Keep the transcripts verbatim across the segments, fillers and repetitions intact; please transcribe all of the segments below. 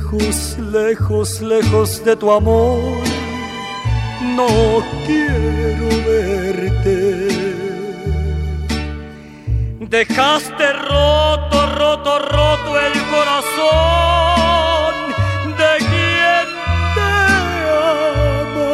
Lejos, lejos, lejos de tu amor, no quiero verte. Dejaste roto, roto, roto el corazón de quien te ama.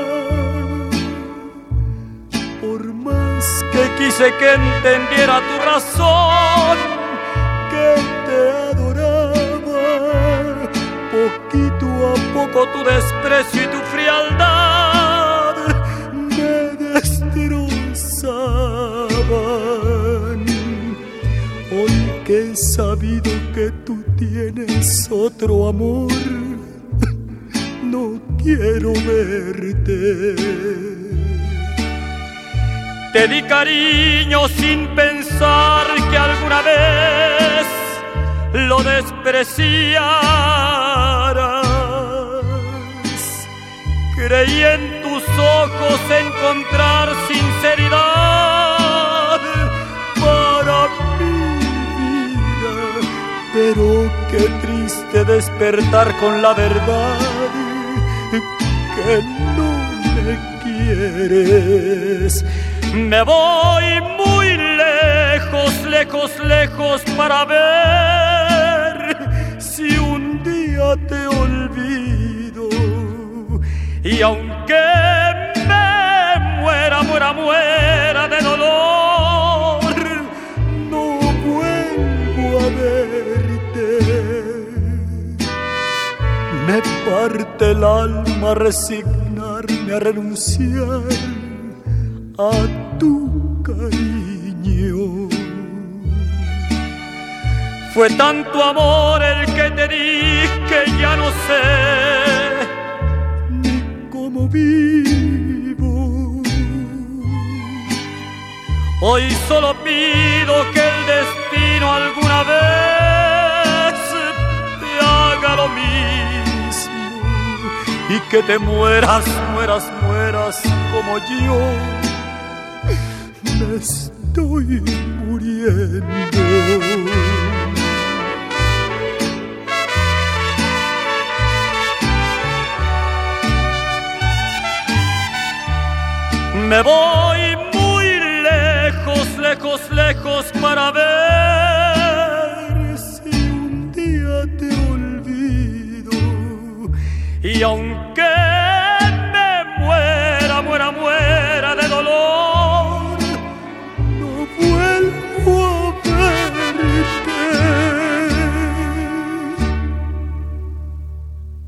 Por más que quise que entendiera tu razón, que te adoraba, poquito a poco tu desprecio y tu frialdad me destrozaban. Hoy que he sabido que tú tienes otro amor, no quiero verte. Te di cariño sin pensar que alguna vez lo despreciaras. Creí en tus ojos encontrar sinceridad para mi vida, pero qué triste despertar con la verdad que no me quieres. Me voy muy lejos, lejos, lejos para ver si un día te olvido. Y aunque me muera, muera, muera de dolor, no vuelvo a verte. Me parte el alma resignarme a renunciar a tu cariño. Fue tanto amor el que te di que ya no sé ni cómo vivo. Hoy solo pido que el destino alguna vez te haga lo mismo y que te mueras, mueras, mueras como yo. Me estoy muriendo. Me voy muy lejos, lejos, lejos para ver si un día te olvido. Y aunque